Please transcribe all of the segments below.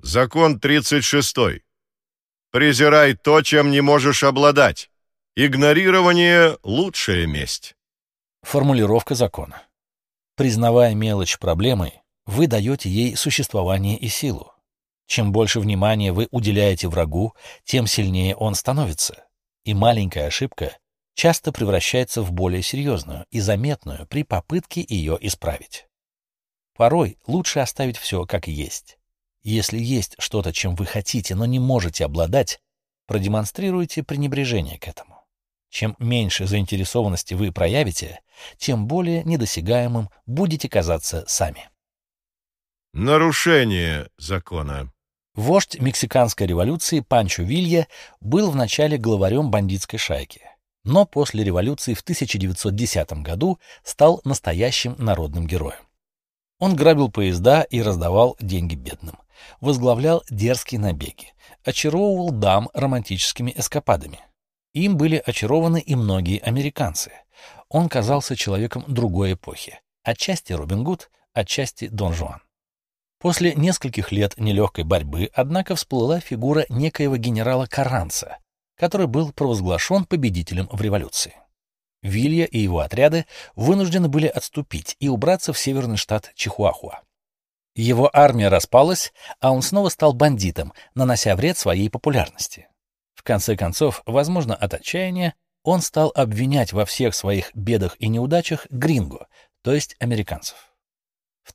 Закон 36. Презирай то, чем не можешь обладать. Игнорирование – лучшая месть. Формулировка закона. Признавая мелочь проблемой, вы даете ей существование и силу. Чем больше внимания вы уделяете врагу, тем сильнее он становится. И маленькая ошибка часто превращается в более серьезную и заметную при попытке ее исправить. Порой лучше оставить все как есть. Если есть что-то, чем вы хотите, но не можете обладать, продемонстрируйте пренебрежение к этому. Чем меньше заинтересованности вы проявите, тем более недосягаемым будете казаться сами. Нарушение закона. Вождь мексиканской революции Панчо Вилья был вначале главарем бандитской шайки, но после революции в 1910 году стал настоящим народным героем. Он грабил поезда и раздавал деньги бедным, возглавлял дерзкие набеги, очаровывал дам романтическими эскападами. Им были очарованы и многие американцы. Он казался человеком другой эпохи, отчасти Робин Гуд, отчасти Дон Жуан. После нескольких лет нелегкой борьбы, однако, всплыла фигура некоего генерала Карранца, который был провозглашен победителем в революции. Вилья и его отряды вынуждены были отступить и убраться в северный штат Чихуахуа. Его армия распалась, а он снова стал бандитом, нанося вред своей популярности. В конце концов, возможно, от отчаяния, он стал обвинять во всех своих бедах и неудачах гринго, то есть американцев. В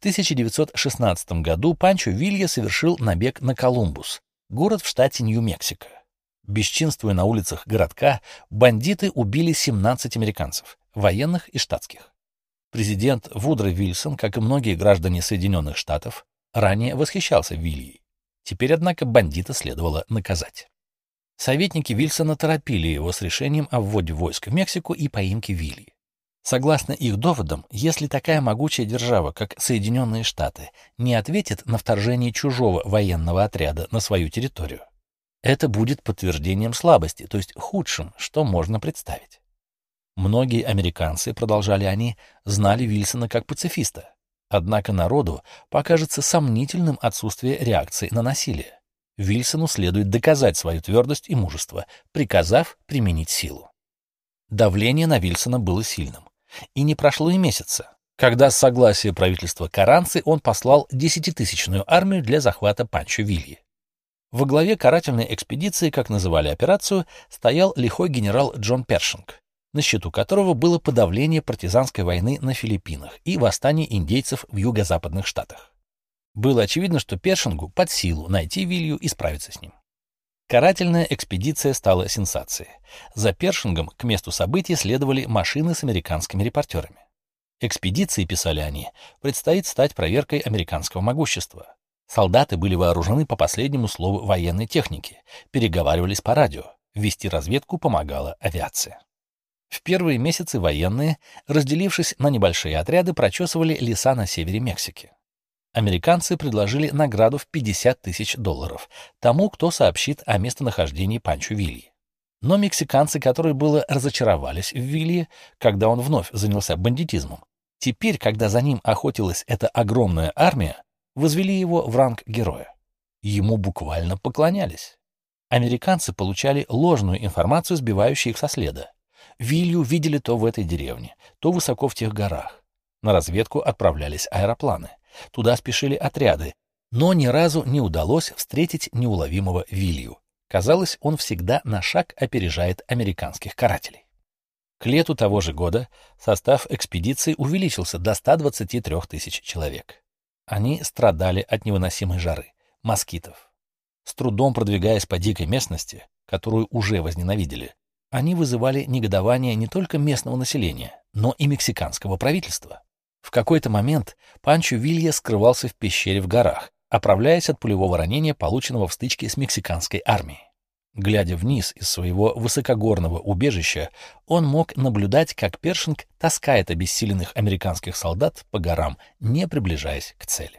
1916 году Панчо Вилья совершил набег на Колумбус, город в штате Нью-Мексико. Бесчинствуя на улицах городка, бандиты убили 17 американцев, военных и штатских. Президент Вудро Вильсон, как и многие граждане Соединенных Штатов, ранее восхищался Вильей. Теперь, однако, бандита следовало наказать. Советники Вильсона торопили его с решением о вводе войск в Мексику и поимке Вильи. Согласно их доводам, если такая могучая держава, как Соединенные Штаты, не ответит на вторжение чужого военного отряда на свою территорию, это будет подтверждением слабости, то есть худшим, что можно представить. Многие американцы, продолжали они, знали Вильсона как пацифиста, однако народу покажется сомнительным отсутствие реакции на насилие. Вильсону следует доказать свою твердость и мужество, приказав применить силу. Давление на Вильсона было сильным. И не прошло и месяца, когда с согласия правительства Карранцы он послал 10-тысячную армию для захвата Панчо Вильи. Во главе карательной экспедиции, как называли операцию, стоял лихой генерал Джон Першинг, на счету которого было подавление партизанской войны на Филиппинах и восстание индейцев в юго-западных штатах. Было очевидно, что Першингу под силу найти Вилью и справиться с ним. Карательная экспедиция стала сенсацией. За Першингом к месту событий следовали машины с американскими репортерами. Экспедиции, писали они, предстоит стать проверкой американского могущества. Солдаты были вооружены по последнему слову военной техники, переговаривались по радио, вести разведку помогала авиация. В первые месяцы военные, разделившись на небольшие отряды, прочесывали леса на севере Мексики. Американцы предложили награду в $50 тысяч тому, кто сообщит о местонахождении Панчо Вильи. Но мексиканцы, которые было разочаровались в Вилье, когда он вновь занялся бандитизмом, теперь, когда за ним охотилась эта огромная армия, возвели его в ранг героя. Ему буквально поклонялись. Американцы получали ложную информацию, сбивающую их со следа. Вилью видели то в этой деревне, то высоко в тех горах. На разведку отправлялись аэропланы. Туда спешили отряды, но ни разу не удалось встретить неуловимого Вилью. Казалось, он всегда на шаг опережает американских карателей. К лету того же года состав экспедиции увеличился до 123 тысяч человек. Они страдали от невыносимой жары, москитов. С трудом продвигаясь по дикой местности, которую уже возненавидели, они вызывали негодование не только местного населения, но и мексиканского правительства. В какой-то момент Панчо Вилья скрывался в пещере в горах, оправляясь от пулевого ранения, полученного в стычке с мексиканской армией. Глядя вниз из своего высокогорного убежища, он мог наблюдать, как Першинг таскает обессиленных американских солдат по горам, не приближаясь к цели.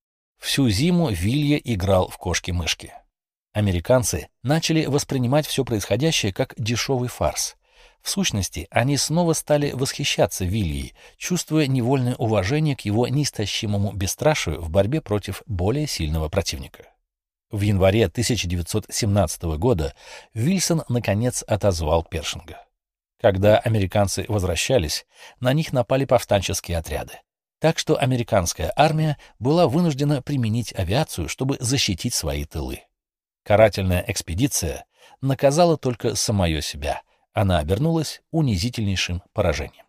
Всю зиму Вилья играл в кошки-мышки. Американцы начали воспринимать все происходящее как дешевый фарс. В сущности, они снова стали восхищаться Вильей, чувствуя невольное уважение к его неистощимому бесстрашию в борьбе против более сильного противника. В январе 1917 года Вильсон, наконец, отозвал Першинга. Когда американцы возвращались, на них напали повстанческие отряды. Так что американская армия была вынуждена применить авиацию, чтобы защитить свои тылы. Карательная экспедиция наказала только самое себя. Она обернулась унизительнейшим поражением.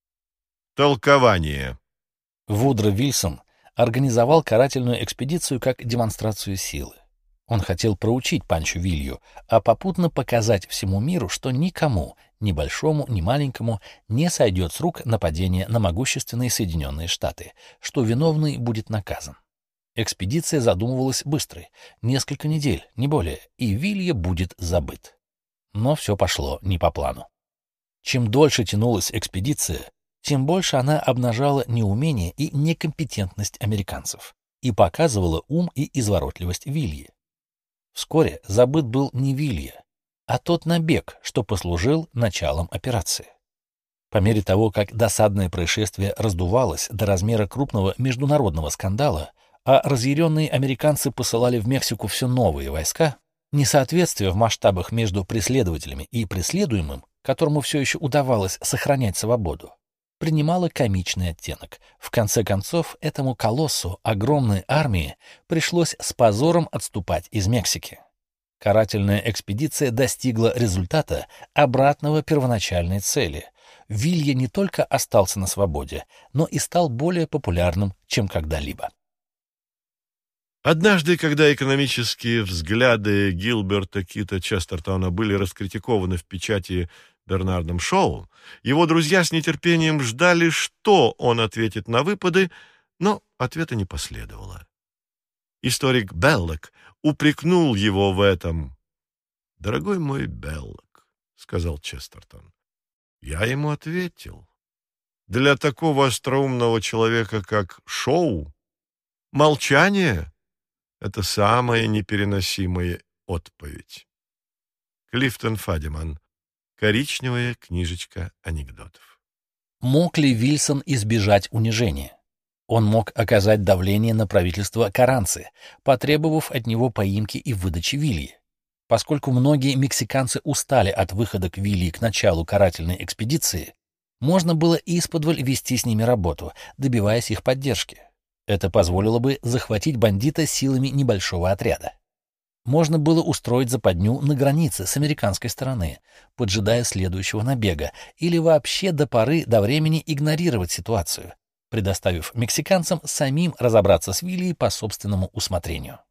Толкование. Вудро Вильсон организовал карательную экспедицию как демонстрацию силы. Он хотел проучить Панчо Вилью, а попутно показать всему миру, что никому, ни большому, ни маленькому, не сойдет с рук нападение на могущественные Соединенные Штаты, что виновный будет наказан. Экспедиция задумывалась быстрой, несколько недель, не более, и Вилья будет забыт. Но все пошло не по плану. Чем дольше тянулась экспедиция, тем больше она обнажала неумение и некомпетентность американцев и показывала ум и изворотливость Вильи. Вскоре забыт был не Вилья, а тот набег, что послужил началом операции. По мере того, как досадное происшествие раздувалось до размера крупного международного скандала, а разъяренные американцы посылали в Мексику все новые войска, несоответствие в масштабах между преследователями и преследуемым, которому все еще удавалось сохранять свободу, принимало комичный оттенок. В конце концов, этому колоссу огромной армии пришлось с позором отступать из Мексики. Карательная экспедиция достигла результата, обратного первоначальной цели. Вилья не только остался на свободе, но и стал более популярным, чем когда-либо. Однажды, когда экономические взгляды Гилберта Кита Честертона были раскритикованы в печати Бернардом Шоу, его друзья с нетерпением ждали, что он ответит на выпады, но ответа не последовало. Историк Беллок упрекнул его в этом. «Дорогой мой Беллок», — сказал Честертон, — «я ему ответил. Для такого остроумного человека, как Шоу, молчание — это самая непереносимая отповедь». Клифтон Фадиман. Коричневая книжечка анекдотов. Мог ли Вильсон избежать унижения? Он мог оказать давление на правительство Карранцы, потребовав от него поимки и выдачи Вильи. Поскольку многие мексиканцы устали от выходок Вильи к началу карательной экспедиции, можно было исподволь вести с ними работу, добиваясь их поддержки. Это позволило бы захватить бандита силами небольшого отряда. Можно было устроить западню на границе с американской стороны, поджидая следующего набега, или вообще до поры до времени игнорировать ситуацию, предоставив мексиканцам самим разобраться с Вильей по собственному усмотрению.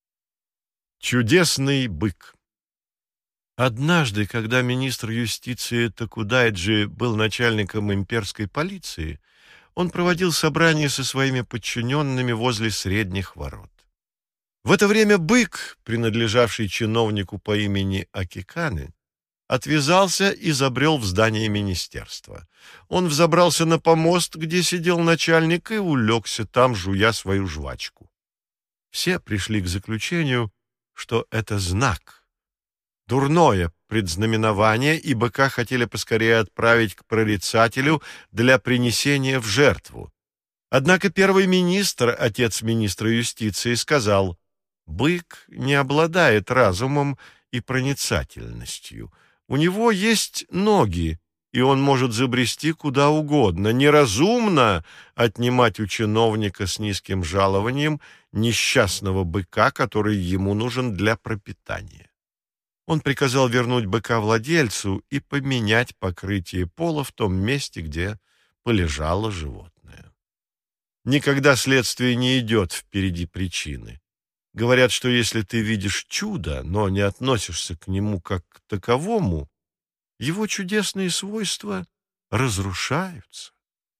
Чудесный бык. Однажды, когда министр юстиции Такудайджи был начальником имперской полиции, он проводил собрание со своими подчиненными возле средних ворот. В это время бык, принадлежавший чиновнику по имени Акиканы, отвязался и забрел в здание министерства. Он взобрался на помост, где сидел начальник, и улегся там, жуя свою жвачку. Все пришли к заключению, что это знак, дурное предзнаменование, и быка хотели поскорее отправить к прорицателю для принесения в жертву. Однако первый министр, отец министра юстиции, сказал: «Бык не обладает разумом и проницательностью. У него есть ноги, и он может забрести куда угодно. Неразумно отнимать у чиновника с низким жалованием несчастного быка, который ему нужен для пропитания». Он приказал вернуть быка владельцу и поменять покрытие пола в том месте, где полежало животное. Никогда следствие не идет впереди причины. Говорят, что если ты видишь чудо, но не относишься к нему как к таковому, его чудесные свойства разрушаются.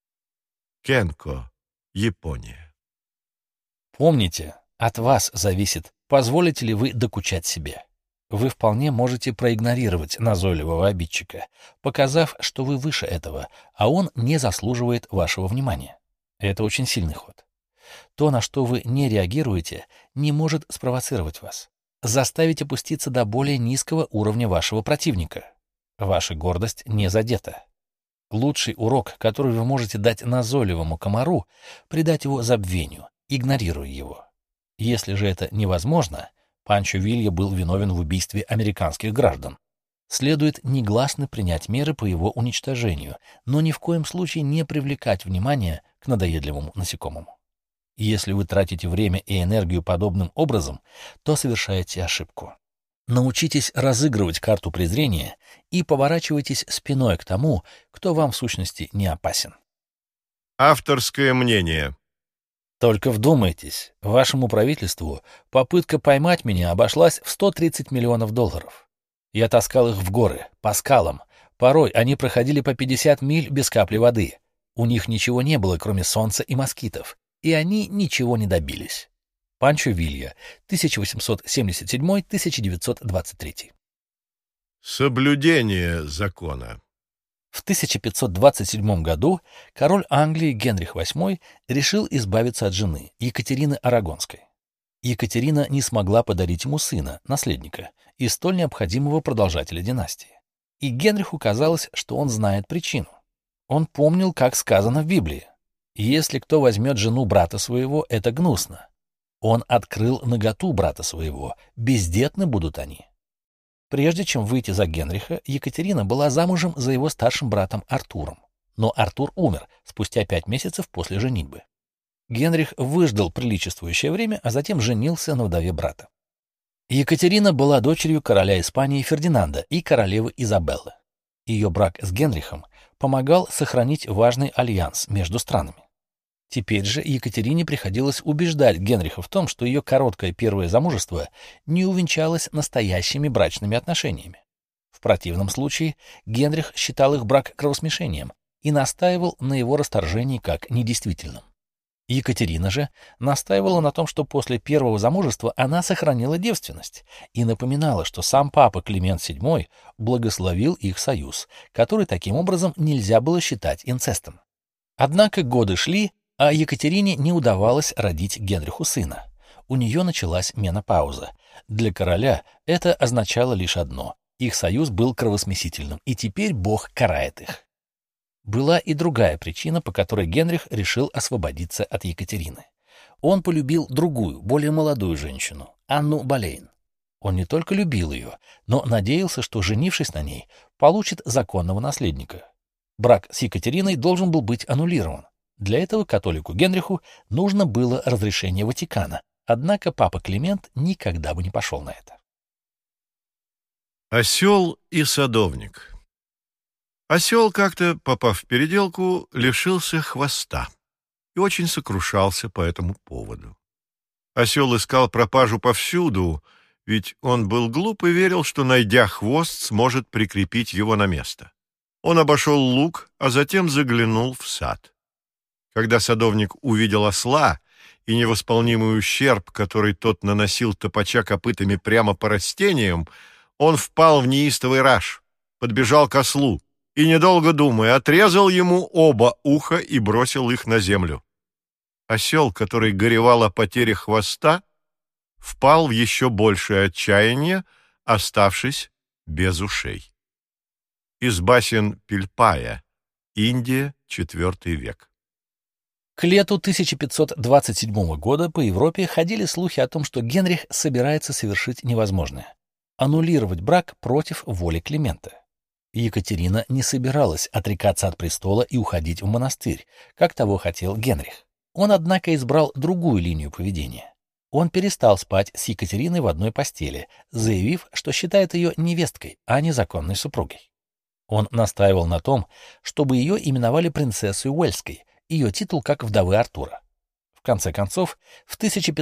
Кенко, Япония. Помните, от вас зависит, позволите ли вы докучать себе. Вы вполне можете проигнорировать назойливого обидчика, показав, что вы выше этого, а он не заслуживает вашего внимания. Это очень сильный ход. То, на что вы не реагируете, не может спровоцировать вас, заставить опуститься до более низкого уровня вашего противника. Ваша гордость не задета. Лучший урок, который вы можете дать назойливому комару, придать его забвению, игнорируя его. Если же это невозможно, Панчо Вилья был виновен в убийстве американских граждан. Следует негласно принять меры по его уничтожению, но ни в коем случае не привлекать внимание к надоедливому насекомому. Если вы тратите время и энергию подобным образом, то совершаете ошибку. Научитесь разыгрывать карту презрения и поворачивайтесь спиной к тому, кто вам в сущности не опасен. Авторское мнение. Только вдумайтесь, вашему правительству попытка поймать меня обошлась в $130 миллионов. Я таскал их в горы, по скалам. Порой они проходили по 50 миль без капли воды. У них ничего не было, кроме солнца и москитов, и они ничего не добились. Панчо Вилья, 1877-1923. Соблюдение закона. В 1527 году король Англии Генрих VIII решил избавиться от жены, Екатерины Арагонской. Екатерина не смогла подарить ему сына, наследника, и столь необходимого продолжателя династии. И Генриху казалось, что он знает причину. Он помнил, как сказано в Библии: «Если кто возьмет жену брата своего, это гнусно». Он открыл наготу брата своего, бездетны будут они. Прежде чем выйти за Генриха, Екатерина была замужем за его старшим братом Артуром. Но Артур умер спустя 5 месяцев после женитьбы. Генрих выждал приличествующее время, а затем женился на вдове брата. Екатерина была дочерью короля Испании Фердинанда и королевы Изабеллы. Ее брак с Генрихом помогал сохранить важный альянс между странами. Теперь же Екатерине приходилось убеждать Генриха в том, что ее короткое первое замужество не увенчалось настоящими брачными отношениями. В противном случае Генрих считал их брак кровосмешением и настаивал на его расторжении как недействительном. Екатерина же настаивала на том, что после первого замужества она сохранила девственность и напоминала, что сам папа Климент VII благословил их союз, который таким образом нельзя было считать инцестом. Однако годы шли, а Екатерине не удавалось родить Генриху сына. У нее началась менопауза. Для короля это означало лишь одно: их союз был кровосмесительным, и теперь Бог карает их. Была и другая причина, по которой Генрих решил освободиться от Екатерины. Он полюбил другую, более молодую женщину, Анну Болейн. Он не только любил ее, но надеялся, что, женившись на ней, получит законного наследника. Брак с Екатериной должен был быть аннулирован. Для этого католику Генриху нужно было разрешение Ватикана, однако папа Климент никогда бы не пошел на это. Осел и садовник. Осел, как-то попав в переделку, лишился хвоста и очень сокрушался по этому поводу. Осел искал пропажу повсюду, ведь он был глуп и верил, что, найдя хвост, сможет прикрепить его на место. Он обошел луг, а затем заглянул в сад. Когда садовник увидел осла и невосполнимый ущерб, который тот наносил, топача копытами прямо по растениям, он впал в неистовый раж, подбежал к ослу и, недолго думая, отрезал ему оба уха и бросил их на землю. Осел, который горевал о потере хвоста, впал в еще большее отчаяние, оставшись без ушей. Из басен Пильпая, Индия, IV век. К лету 1527 года по Европе ходили слухи о том, что Генрих собирается совершить невозможное — аннулировать брак против воли Климента. Екатерина не собиралась отрекаться от престола и уходить в монастырь, как того хотел Генрих. Он, однако, избрал другую линию поведения. Он перестал спать с Екатериной в одной постели, заявив, что считает ее невесткой, а не законной супругой. Он настаивал на том, чтобы ее именовали принцессой Уэльской, ее титул как вдовы Артура. В конце концов, в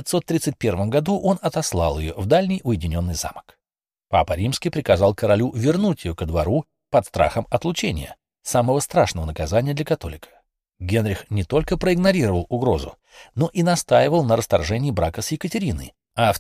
1531 году он отослал ее в дальний уединенный замок. Папа Римский приказал королю вернуть ее ко двору под страхом отлучения, самого страшного наказания для католика. Генрих не только проигнорировал угрозу, но и настаивал на расторжении брака с Екатериной, а в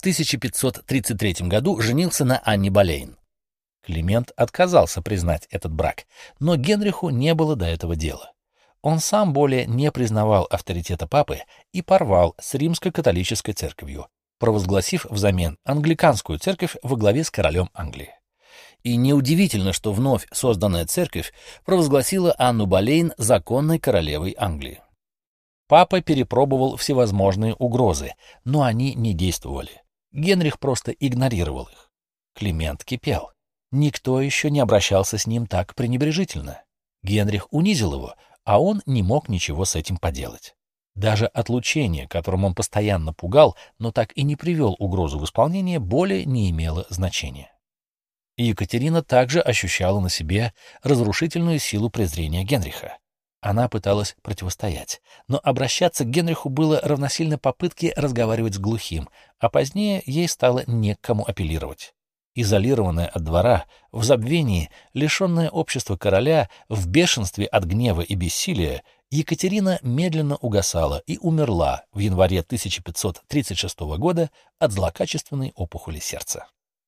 1533 году женился на Анне Болейн. Климент отказался признать этот брак, но Генриху не было до этого дела. Он сам более не признавал авторитета папы и порвал с римско-католической церковью, провозгласив взамен англиканскую церковь во главе с королем Англии. И неудивительно, что вновь созданная церковь провозгласила Анну Болейн законной королевой Англии. Папа перепробовал всевозможные угрозы, но они не действовали. Генрих просто игнорировал их. Климент кипел. Никто еще не обращался с ним так пренебрежительно. Генрих унизил его, а он не мог ничего с этим поделать. Даже отлучение, которым он постоянно пугал, но так и не привел угрозу в исполнение, более не имело значения. И Екатерина также ощущала на себе разрушительную силу презрения Генриха. Она пыталась противостоять, но обращаться к Генриху было равносильно попытке разговаривать с глухим, а позднее ей стало не к кому апеллировать. Изолированная от двора, в забвении, лишенная общества короля, в бешенстве от гнева и бессилия, Екатерина медленно угасала и умерла в январе 1536 года от злокачественной опухоли сердца.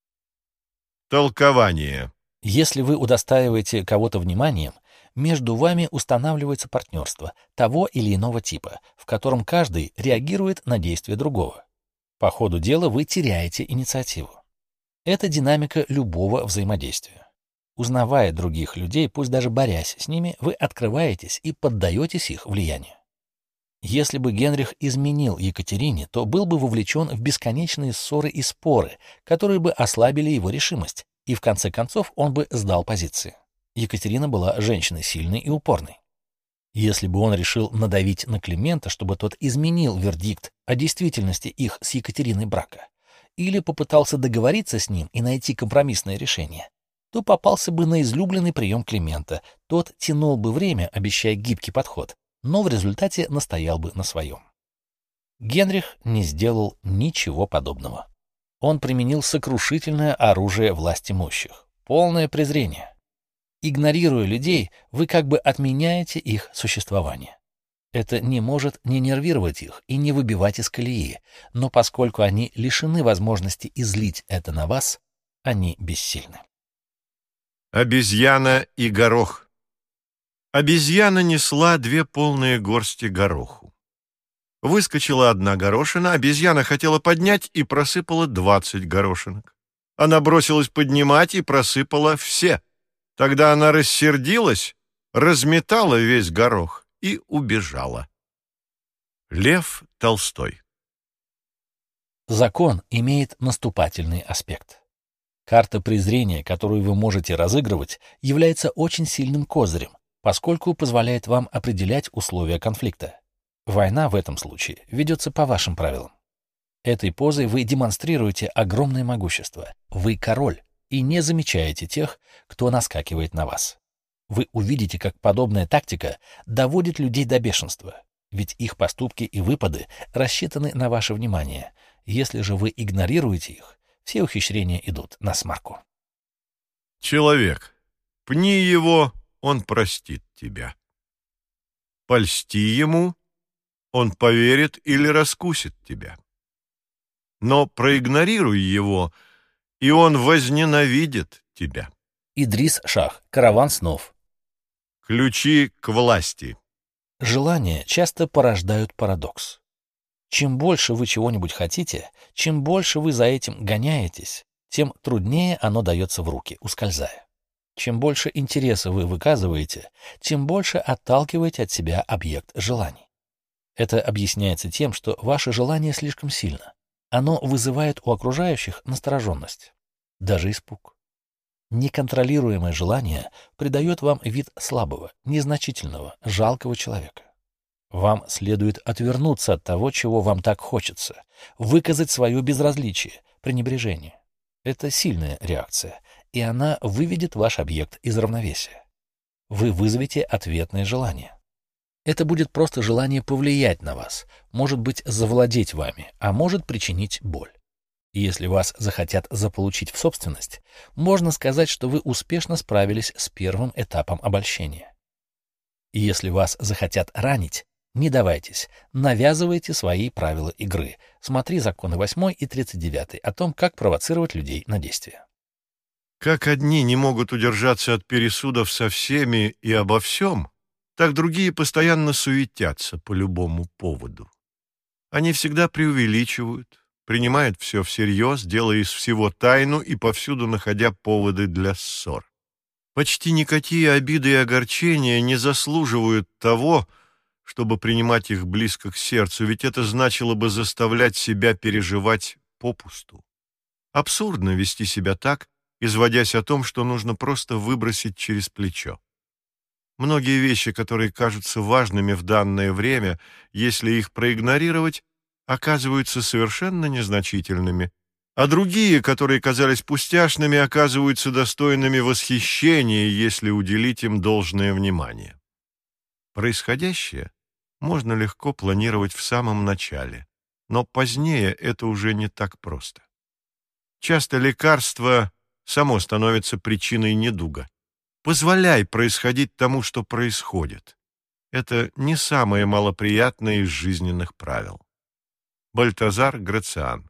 Толкование. Если вы удостаиваете кого-то вниманием, между вами устанавливается партнерство того или иного типа, в котором каждый реагирует на действия другого. По ходу дела вы теряете инициативу. Это динамика любого взаимодействия. Узнавая других людей, пусть даже борясь с ними, вы открываетесь и поддаетесь их влиянию. Если бы Генрих изменил Екатерине, то был бы вовлечен в бесконечные ссоры и споры, которые бы ослабили его решимость, и в конце концов он бы сдал позиции. Екатерина была женщиной сильной и упорной. Если бы он решил надавить на Климента, чтобы тот изменил вердикт о действительности их с Екатериной брака, или попытался договориться с ним и найти компромиссное решение, то попался бы на излюбленный прием Климента. Тот тянул бы время, обещая гибкий подход, но в результате настоял бы на своем. Генрих не сделал ничего подобного. Он применил сокрушительное оружие властимущих — полное презрение. Игнорируя людей, вы как бы отменяете их существование. Это не может не нервировать их и не выбивать из колеи, но поскольку они лишены возможности излить это на вас, они бессильны. Обезьяна и горох. Обезьяна несла 2 полные горсти гороху. Выскочила одна горошина, обезьяна хотела поднять и просыпала 20 горошинок. Она бросилась поднимать и просыпала все. Тогда она рассердилась, разметала весь горох и убежала. Лев Толстой. Закон имеет наступательный аспект. Карта презрения, которую вы можете разыгрывать, является очень сильным козырем, поскольку позволяет вам определять условия конфликта. Война в этом случае ведется по вашим правилам. Этой позой вы демонстрируете огромное могущество. Вы король и не замечаете тех, кто наскакивает на вас. Вы увидите, как подобная тактика доводит людей до бешенства, ведь их поступки и выпады рассчитаны на ваше внимание. Если же вы игнорируете их, все ухищрения идут насмарку. Человек, пни его, он простит тебя. Польсти ему, он поверит или раскусит тебя. Но проигнорируй его, и он возненавидит тебя. Идрис Шах. Караван снов. Ключи к власти. Желания часто порождают парадокс. Чем больше вы чего-нибудь хотите, чем больше вы за этим гоняетесь, тем труднее оно дается в руки, ускользая. Чем больше интереса вы выказываете, тем больше отталкиваете от себя объект желаний. Это объясняется тем, что ваше желание слишком сильно. Оно вызывает у окружающих настороженность, даже испуг. Неконтролируемое желание придает вам вид слабого, незначительного, жалкого человека. Вам следует отвернуться от того, чего вам так хочется, выказать свое безразличие, пренебрежение. Это сильная реакция, и она выведет ваш объект из равновесия. Вы вызовете ответное желание. Это будет просто желание повлиять на вас, может быть, завладеть вами, а может причинить боль. И если вас захотят заполучить в собственность, можно сказать, что вы успешно справились с первым этапом обольщения. И если вас захотят ранить, не давайтесь, навязывайте свои правила игры. Смотри законы 8 и 39 о том, как провоцировать людей на действия. Как одни не могут удержаться от пересудов со всеми и обо всем, так другие постоянно суетятся по любому поводу. Они всегда преувеличивают, принимают все всерьез, делая из всего тайну и повсюду находя поводы для ссор. Почти никакие обиды и огорчения не заслуживают того, чтобы принимать их близко к сердцу, ведь это значило бы заставлять себя переживать попусту. Абсурдно вести себя так, изводясь о том, что нужно просто выбросить через плечо. Многие вещи, которые кажутся важными в данное время, если их проигнорировать, оказываются совершенно незначительными, а другие, которые казались пустяшными, оказываются достойными восхищения, если уделить им должное внимание. Происходящее можно легко планировать в самом начале, но позднее это уже не так просто. Часто лекарство само становится причиной недуга. Позволяй происходить тому, что происходит. Это не самое малоприятное из жизненных правил. Бальтазар Грациан.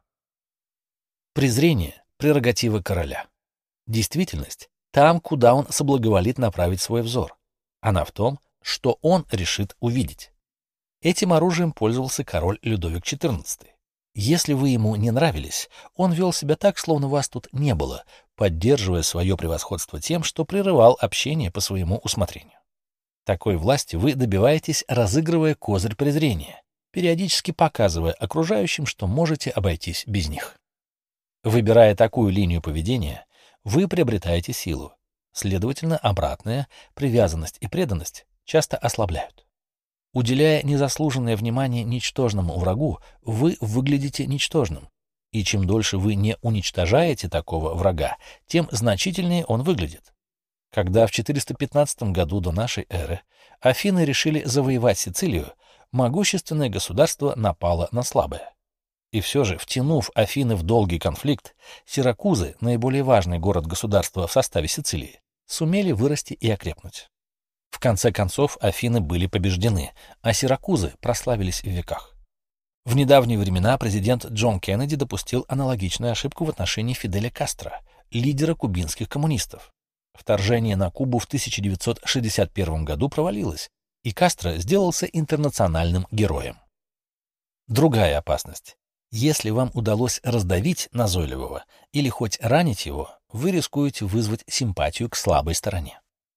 Презрение – прерогатива короля. Действительность – там, куда он соблаговолит направить свой взор. Она в том, что он решит увидеть. Этим оружием пользовался король Людовик XIV. Если вы ему не нравились, он вел себя так, словно вас тут не было, поддерживая свое превосходство тем, что прерывал общение по своему усмотрению. Такой власти вы добиваетесь, разыгрывая козырь презрения, периодически показывая окружающим, что можете обойтись без них. Выбирая такую линию поведения, вы приобретаете силу. Следовательно, обратная, привязанность и преданность, часто ослабляют. Уделяя незаслуженное внимание ничтожному врагу, вы выглядите ничтожным. И чем дольше вы не уничтожаете такого врага, тем значительнее он выглядит. Когда в 415 году до нашей эры Афины решили завоевать Сицилию, могущественное государство напало на слабое. И все же, втянув Афины в долгий конфликт, Сиракузы, наиболее важный город-государство в составе Сицилии, сумели вырасти и окрепнуть. В конце концов, Афины были побеждены, а Сиракузы прославились в веках. В недавние времена президент Джон Кеннеди допустил аналогичную ошибку в отношении Фиделя Кастро, лидера кубинских коммунистов. Вторжение на Кубу в 1961 году провалилось, и Кастро сделался интернациональным героем. Другая опасность. Если вам удалось раздавить назойливого или хоть ранить его, вы рискуете вызвать симпатию к слабой стороне.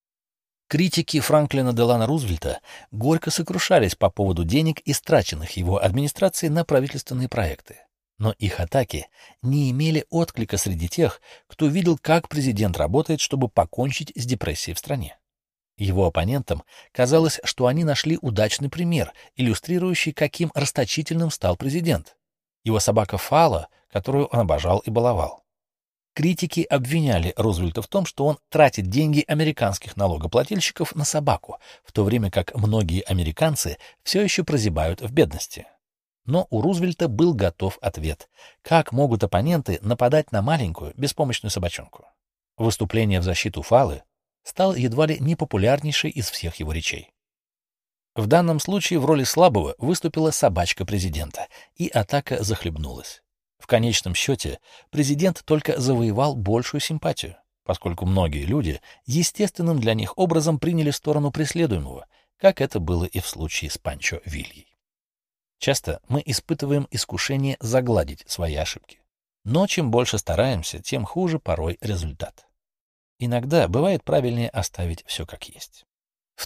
Критики Франклина Делано Рузвельта горько сокрушались по поводу денег, истраченных его администрацией на правительственные проекты. Но их атаки не имели отклика среди тех, кто видел, как президент работает, чтобы покончить с депрессией в стране. Его оппонентам казалось, что они нашли удачный пример, иллюстрирующий, каким расточительным стал президент. Его собака Фала, которую он обожал и баловал. Критики обвиняли Рузвельта в том, что он тратит деньги американских налогоплательщиков на собаку, в то время как многие американцы все еще прозябают в бедности. Но у Рузвельта был готов ответ. Как могут оппоненты нападать на маленькую, беспомощную собачонку? Выступление в защиту Фалы стало едва ли не популярнейшей из всех его речей. В данном случае в роли слабого выступила собачка президента, и атака захлебнулась. В конечном счете, президент только завоевал большую симпатию, поскольку многие люди естественным для них образом приняли сторону преследуемого, как это было и в случае с Панчо Вильей. Часто мы испытываем искушение загладить свои ошибки. Но чем больше стараемся, тем хуже порой результат. Иногда бывает правильнее оставить все как есть. В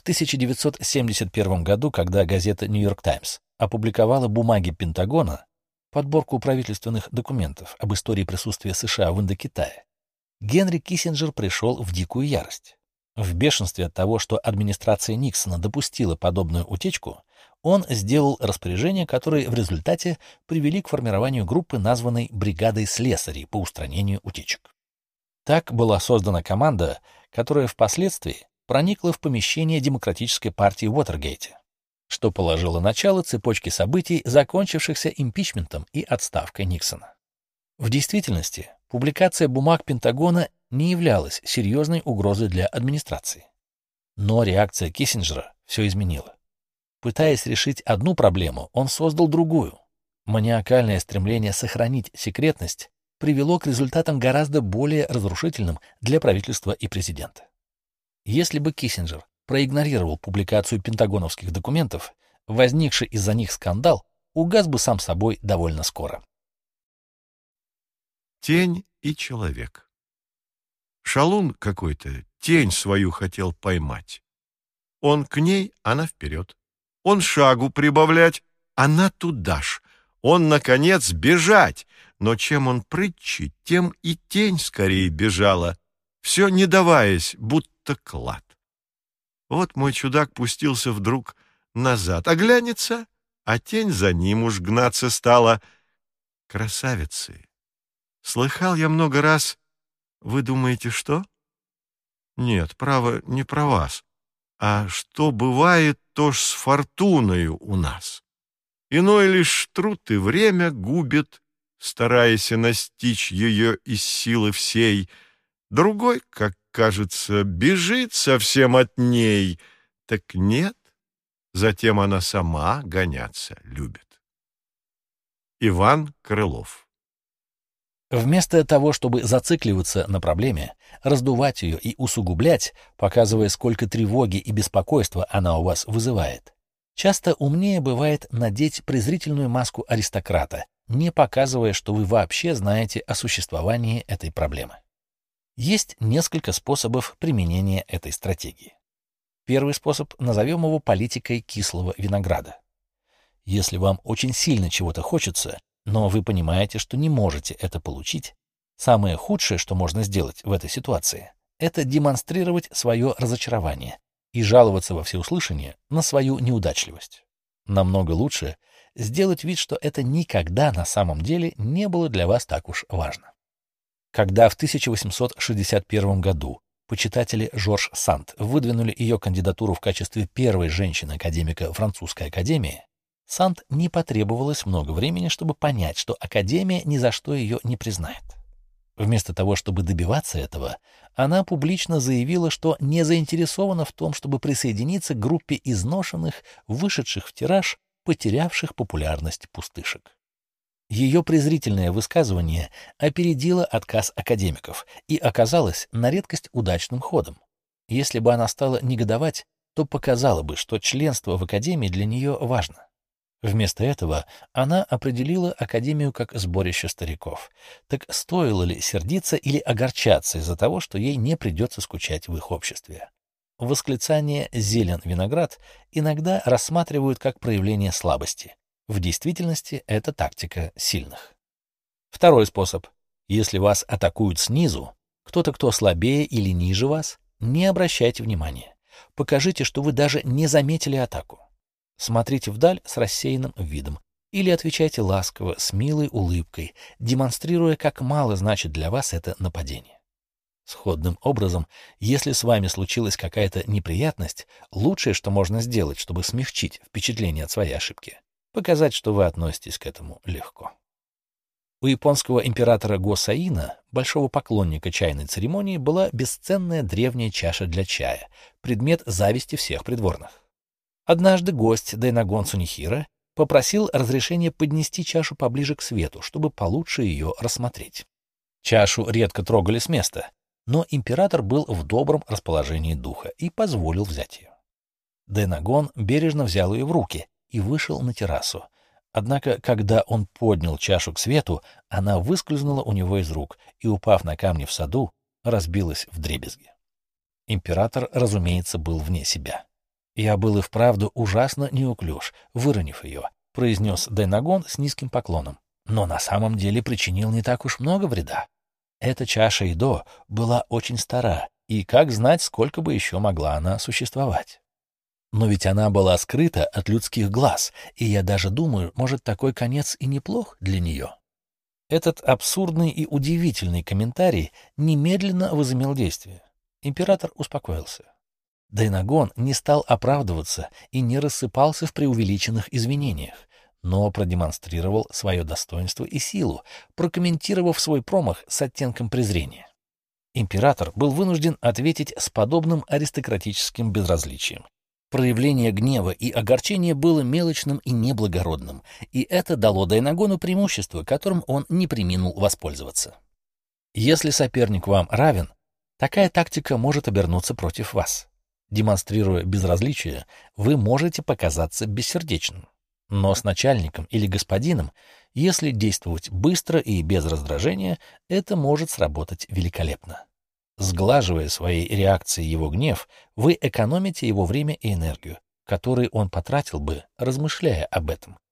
1971 году, когда газета «Нью-Йорк Таймс» опубликовала бумаги Пентагона, подборку правительственных документов об истории присутствия США в Индокитае, Генри Киссинджер пришел в дикую ярость. В бешенстве от того, что администрация Никсона допустила подобную утечку, он сделал распоряжения, которые в результате привели к формированию группы, названной «Бригадой слесарей по устранению утечек». Так была создана команда, которая впоследствии проникла в помещение Демократической партии в Уотергейте, что положило начало цепочке событий, закончившихся импичментом и отставкой Никсона. В действительности, публикация бумаг Пентагона не являлась серьезной угрозой для администрации. Но реакция Киссинджера все изменила. Пытаясь решить одну проблему, он создал другую. Маниакальное стремление сохранить секретность привело к результатам гораздо более разрушительным для правительства и президента. Если бы Киссинджер проигнорировал публикацию пентагоновских документов, возникший из-за них скандал угас бы сам собой довольно скоро. Тень и человек. Шалун какой-то тень свою хотел поймать. Он к ней, она вперед. Он шагу прибавлять, она туда ж. Он, наконец, бежать. но чем он прытче, тем и тень скорее бежала, все не даваясь, будто клад. Вот мой чудак пустился вдруг назад, оглянется, а тень за ним уж гнаться стала. Красавицы! Слыхал я много раз. Вы думаете, что? Нет, право, не про вас. А что бывает, то ж с фортуною у нас. Иной лишь труд и время губит, стараясь настичь ее из силы всей. Другой, как кажется, бежит совсем от ней. Так нет, затем она сама гоняться любит. Иван Крылов. Вместо того, чтобы зацикливаться на проблеме, раздувать ее и усугублять, показывая, сколько тревоги и беспокойства она у вас вызывает, часто умнее бывает надеть презрительную маску аристократа, не показывая, что вы вообще знаете о существовании этой проблемы. Есть несколько способов применения этой стратегии. Первый способ назовем его политикой кислого винограда. Если вам очень сильно чего-то хочется, но вы понимаете, что не можете это получить, самое худшее, что можно сделать в этой ситуации, это демонстрировать свое разочарование и жаловаться во всеуслышание на свою неудачливость. Намного лучше сделать вид, что это никогда на самом деле не было для вас так уж важно. Когда в 1861 году почитатели Жорж Санд выдвинули ее кандидатуру в качестве первой женщины-академика французской академии, Санд не потребовалось много времени, чтобы понять, что Академия ни за что ее не признает. Вместо того, чтобы добиваться этого, она публично заявила, что не заинтересована в том, чтобы присоединиться к группе изношенных, вышедших в тираж, потерявших популярность пустышек. Ее презрительное высказывание опередило отказ академиков и оказалось на редкость удачным ходом. Если бы она стала негодовать, то показала бы, что членство в Академии для нее важно. Вместо этого она определила Академию как сборище стариков. Так стоило ли сердиться или огорчаться из-за того, что ей не придется скучать в их обществе? Восклицание «зелен виноград» иногда рассматривают как проявление слабости. В действительности это тактика сильных. Второй способ. Если вас атакуют снизу, кто-то, кто слабее или ниже вас, не обращайте внимания. Покажите, что вы даже не заметили атаку. Смотрите вдаль с рассеянным видом или отвечайте ласково, с милой улыбкой, демонстрируя, как мало значит для вас это нападение. Сходным образом, если с вами случилась какая-то неприятность, лучшее, что можно сделать, чтобы смягчить впечатление от своей ошибки, показать, что вы относитесь к этому легко. У японского императора Го-Саина, большого поклонника чайной церемонии, была бесценная древняя чаша для чая, предмет зависти всех придворных. Однажды гость Дайнагон Цунихира попросил разрешения поднести чашу поближе к свету, чтобы получше ее рассмотреть. Чашу редко трогали с места, но император был в добром расположении духа и позволил взять ее. Дайнагон бережно взял ее в руки и вышел на террасу. Однако, когда он поднял чашу к свету, она выскользнула у него из рук и, упав на камни в саду, разбилась вдребезги. Император, разумеется, был вне себя. «Я был и вправду ужасно неуклюж, выронив ее», — произнес Дайнагон с низким поклоном. «Но на самом деле причинил не так уж много вреда. Эта чаша Идо была очень стара, и как знать, сколько бы еще могла она существовать. Но ведь она была скрыта от людских глаз, и я даже думаю, может, такой конец и неплох для нее». Этот абсурдный и удивительный комментарий немедленно возымел действие. Император успокоился. Дайнагон не стал оправдываться и не рассыпался в преувеличенных извинениях, но продемонстрировал свое достоинство и силу, прокомментировав свой промах с оттенком презрения. Император был вынужден ответить с подобным аристократическим безразличием. Проявление гнева и огорчения было мелочным и неблагородным, и это дало Дайнагону преимущество, которым он не преминул воспользоваться. Если соперник вам равен, такая тактика может обернуться против вас. Демонстрируя безразличие, вы можете показаться бессердечным. Но с начальником или господином, если действовать быстро и без раздражения, это может сработать великолепно. Сглаживая своей реакцией его гнев, вы экономите его время и энергию, которые он потратил бы, размышляя об этом,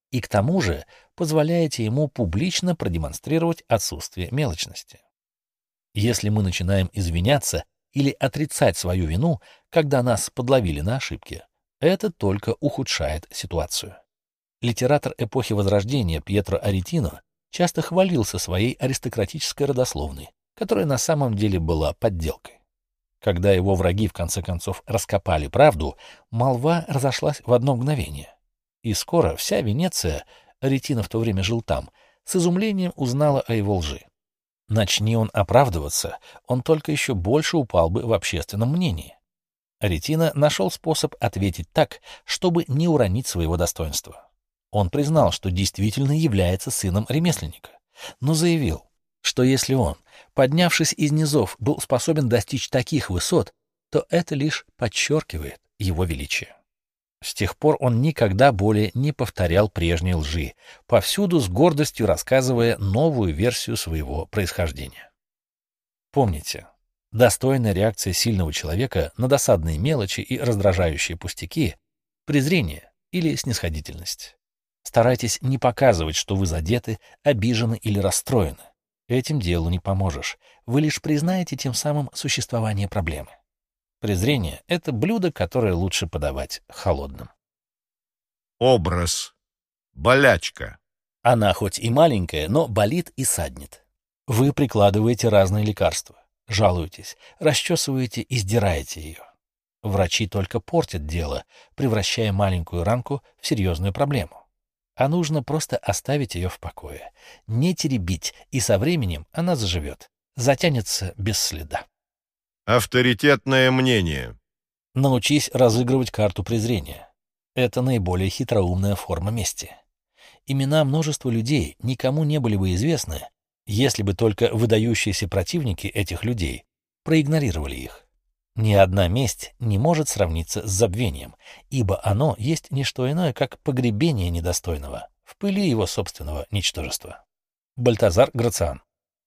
И к тому же позволяете ему публично продемонстрировать отсутствие мелочности. Если мы начинаем извиняться или отрицать свою вину, когда нас подловили на ошибке, это только ухудшает ситуацию. Литератор эпохи Возрождения Пьетро Аретино часто хвалился своей аристократической родословной, которая на самом деле была подделкой. Когда его враги в конце концов раскопали правду, молва разошлась в одно мгновение. И скоро вся Венеция, Аретино в то время жил там, с изумлением узнала о его лжи. Начни он оправдываться, он только еще больше упал бы в общественном мнении. Аретино нашел способ ответить так, чтобы не уронить своего достоинства. Он признал, что действительно является сыном ремесленника, но заявил, что если он, поднявшись из низов, был способен достичь таких высот, то это лишь подчеркивает его величие. С тех пор он никогда более не повторял прежней лжи, повсюду с гордостью рассказывая новую версию своего происхождения. Помните, достойная реакция сильного человека на досадные мелочи и раздражающие пустяки — презрение или снисходительность. Старайтесь не показывать, что вы задеты, обижены или расстроены. Этим делу не поможешь. Вы лишь признаете тем самым существование проблемы. Презрение — это блюдо, которое лучше подавать холодным. Образ. Болячка. Она хоть и маленькая, но болит и саднет. Вы прикладываете разные лекарства, жалуетесь, расчесываете и сдираете ее. Врачи только портят дело, превращая маленькую ранку в серьезную проблему. А нужно просто оставить ее в покое, не теребить, и со временем она заживет, затянется без следа. Авторитетное мнение. Научись разыгрывать карту презрения. Это наиболее хитроумная форма мести. Имена множества людей никому не были бы известны, если бы только выдающиеся противники этих людей проигнорировали их. Ни одна месть не может сравниться с забвением, ибо оно есть не что иное, как погребение недостойного в пыли его собственного ничтожества. Бальтазар Грациан.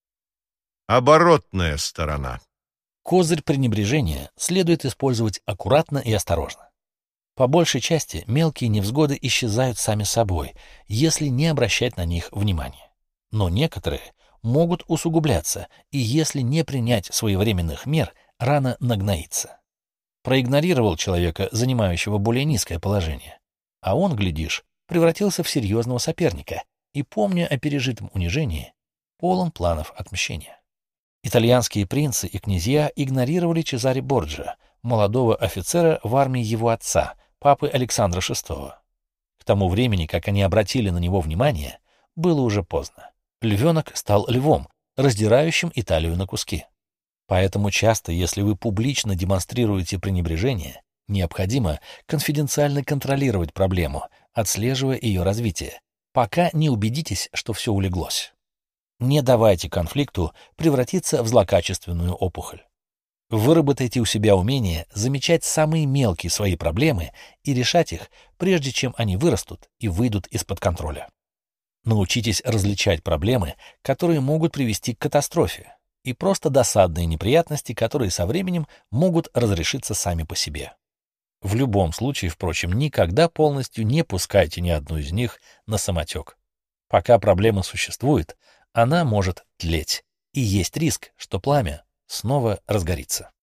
Оборотная сторона. Козырь пренебрежения следует использовать аккуратно и осторожно. По большей части мелкие невзгоды исчезают сами собой, если не обращать на них внимания. Но некоторые могут усугубляться, и если не принять своевременных мер, рана нагноится. Проигнорировал человека, занимающего более низкое положение, а он, глядишь, превратился в серьезного соперника и, помня о пережитом унижении, полон планов отмщения. Итальянские принцы и князья игнорировали Чезаре Борджиа, молодого офицера в армии его отца, папы Александра VI. К тому времени, как они обратили на него внимание, было уже поздно. Львенок стал львом, раздирающим Италию на куски. Поэтому часто, если вы публично демонстрируете пренебрежение, необходимо конфиденциально контролировать проблему, отслеживая ее развитие, пока не убедитесь, что все улеглось. Не давайте конфликту превратиться в злокачественную опухоль. Выработайте у себя умение замечать самые мелкие свои проблемы и решать их, прежде чем они вырастут и выйдут из-под контроля. Научитесь различать проблемы, которые могут привести к катастрофе, и просто досадные неприятности, которые со временем могут разрешиться сами по себе. В любом случае, впрочем, никогда полностью не пускайте ни одну из них на самотек. Пока проблема существует, она может тлеть, и есть риск, что пламя снова разгорится.